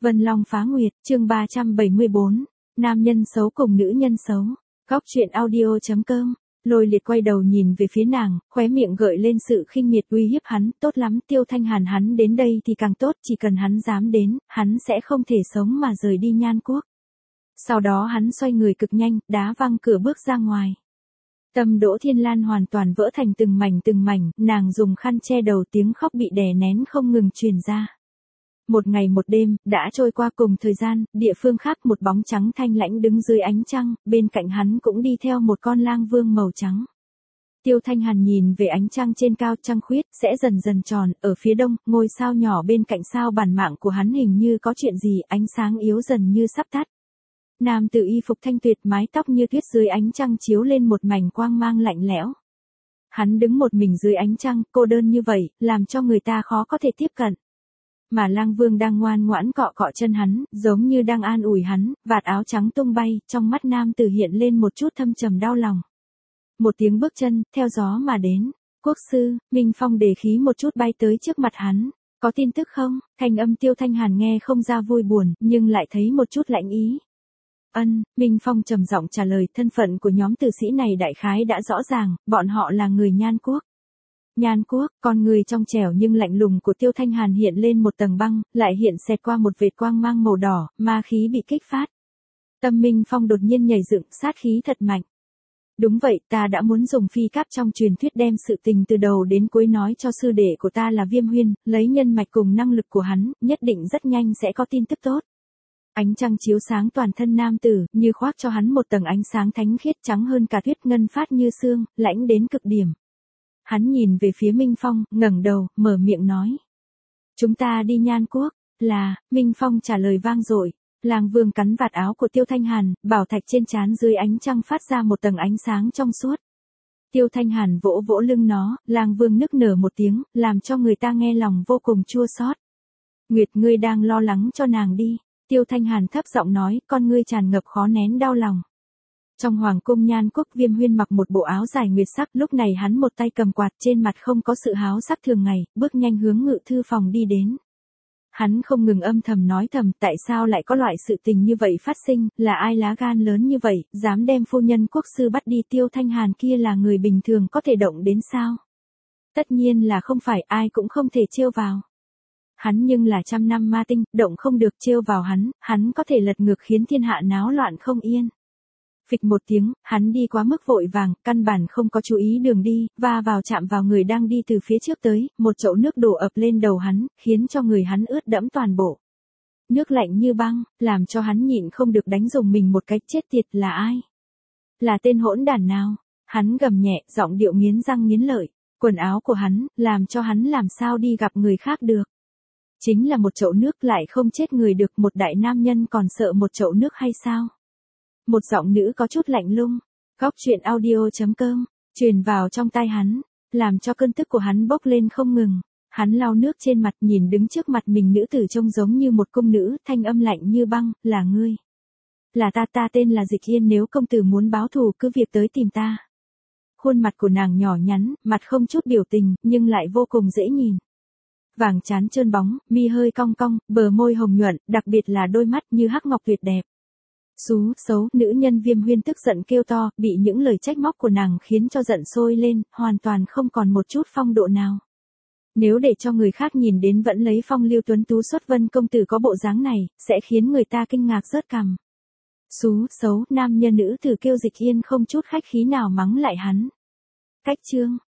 Vân Long phá nguyệt, chương 374, nam nhân xấu cùng nữ nhân xấu. Góc truyện audio.com. Lôi Liệt quay đầu nhìn về phía nàng, khóe miệng gợi lên sự khinh miệt uy hiếp hắn, tốt lắm, Tiêu Thanh Hàn hắn đến đây thì càng tốt, chỉ cần hắn dám đến, hắn sẽ không thể sống mà rời đi Nhan Quốc. Sau đó hắn xoay người cực nhanh, đá văng cửa bước ra ngoài. Tâm Đỗ Thiên Lan hoàn toàn vỡ thành từng mảnh, nàng dùng khăn che đầu, tiếng khóc bị đè nén không ngừng truyền ra. Một ngày một đêm, đã trôi qua cùng thời gian, địa phương khác một bóng trắng thanh lãnh đứng dưới ánh trăng, bên cạnh hắn cũng đi theo một con lang vương màu trắng. Tiêu Thanh Hàn nhìn về ánh trăng trên cao, trăng khuyết, sẽ dần dần tròn, ở phía đông, ngôi sao nhỏ bên cạnh sao bản mạng của hắn hình như có chuyện gì, ánh sáng yếu dần như sắp tắt. Nam tử y phục thanh tuyệt, mái tóc như tuyết dưới ánh trăng chiếu lên một mảnh quang mang lạnh lẽo. Hắn đứng một mình dưới ánh trăng, cô đơn như vậy, làm cho người ta khó có thể tiếp cận. Mà lang vương đang ngoan ngoãn cọ cọ chân hắn, giống như đang an ủi hắn, vạt áo trắng tung bay, trong mắt nam tử hiện lên một chút thâm trầm đau lòng. Một tiếng bước chân, theo gió mà đến. Quốc sư, Minh Phong đề khí một chút bay tới trước mặt hắn. Có tin tức không? Thanh âm Tiêu Thanh Hàn nghe không ra vui buồn, nhưng lại thấy một chút lạnh ý. Minh Phong trầm giọng trả lời, thân phận của nhóm tử sĩ này đại khái đã rõ ràng, bọn họ là người Nhan Quốc. Nhan Quốc, con người trong trẻo nhưng lạnh lùng của Tiêu Thanh Hàn hiện lên một tầng băng, lại hiện xẹt qua một vệt quang mang màu đỏ, ma khí bị kích phát. Tâm Minh Phong đột nhiên nhảy dựng, sát khí thật mạnh. Đúng vậy, ta đã muốn dùng phi cáp trong truyền thuyết đem sự tình từ đầu đến cuối nói cho sư đệ của ta là Viêm Huyên, lấy nhân mạch cùng năng lực của hắn, nhất định rất nhanh sẽ có tin tức tốt. Ánh trăng chiếu sáng toàn thân nam tử, như khoác cho hắn một tầng ánh sáng thánh khiết, trắng hơn cả tuyết, ngân phát như sương, lãnh đến cực điểm. Hắn nhìn về phía Minh Phong, ngẩng đầu, mở miệng nói. Chúng ta đi Nhan Quốc. Là, Minh Phong trả lời vang dội. Lang vương cắn vạt áo của Tiêu Thanh Hàn, bảo thạch trên trán dưới ánh trăng phát ra một tầng ánh sáng trong suốt. Tiêu Thanh Hàn vỗ vỗ lưng nó, lang vương nức nở một tiếng, làm cho người ta nghe lòng vô cùng chua xót. Nguyệt, ngươi đang lo lắng cho nàng đi. Tiêu Thanh Hàn thấp giọng nói, con ngươi tràn ngập khó nén đau lòng. Trong hoàng cung Nhan Quốc, Viêm Huyên mặc một bộ áo dài nguyệt sắc, lúc này hắn một tay cầm quạt, trên mặt không có sự háo sắc thường ngày, bước nhanh hướng ngự thư phòng đi đến. Hắn không ngừng âm thầm nói thầm, tại sao lại có loại sự tình như vậy phát sinh, là ai lá gan lớn như vậy, dám đem phu nhân quốc sư bắt đi. Tiêu Thanh Hàn kia là người bình thường có thể động đến sao? Tất nhiên là không phải, ai cũng không thể trêu vào. Hắn nhưng là 100 năm ma tinh, động không được, trêu vào hắn có thể lật ngược khiến thiên hạ náo loạn không yên. Phịch một tiếng, hắn đi quá mức vội vàng, căn bản không có chú ý đường đi, va vào chạm vào người đang đi từ phía trước tới, một chậu nước đổ ập lên đầu hắn, khiến cho người hắn ướt đẫm toàn bộ. Nước lạnh như băng, làm cho hắn nhịn không được đánh rùng mình một cái, chết tiệt, là ai? Là tên hỗn đản nào? Hắn gầm nhẹ, giọng điệu nghiến răng nghiến lợi, quần áo của hắn, làm cho hắn làm sao đi gặp người khác được. Chính là một chậu nước lại không chết người được, một đại nam nhân còn sợ một chậu nước hay sao? Một giọng nữ có chút lạnh lùng, góc truyện audio.com, truyền vào trong tai hắn, làm cho cơn tức của hắn bốc lên không ngừng. Hắn lau nước trên mặt, nhìn đứng trước mặt mình nữ tử trông giống như một cung nữ, thanh âm lạnh như băng, là ngươi. Là ta tên là Dịch Yên, nếu công tử muốn báo thù cứ việc tới tìm ta. Khuôn mặt của nàng nhỏ nhắn, mặt không chút biểu tình, nhưng lại vô cùng dễ nhìn. Vàng trán trơn bóng, mi hơi cong cong, bờ môi hồng nhuận, đặc biệt là đôi mắt như hắc ngọc tuyệt đẹp. Xú, xấu, nữ nhân Viêm Huyên tức giận kêu to, bị những lời trách móc của nàng khiến cho giận sôi lên, hoàn toàn không còn một chút phong độ nào. Nếu để cho người khác nhìn đến vẫn lấy phong lưu tuấn tú xuất vân công tử có bộ dáng này, sẽ khiến người ta kinh ngạc rớt cằm. Xú, xấu, nam nhân nữ tử kêu Dịch Yên không chút khách khí nào mắng lại hắn. Cách chương.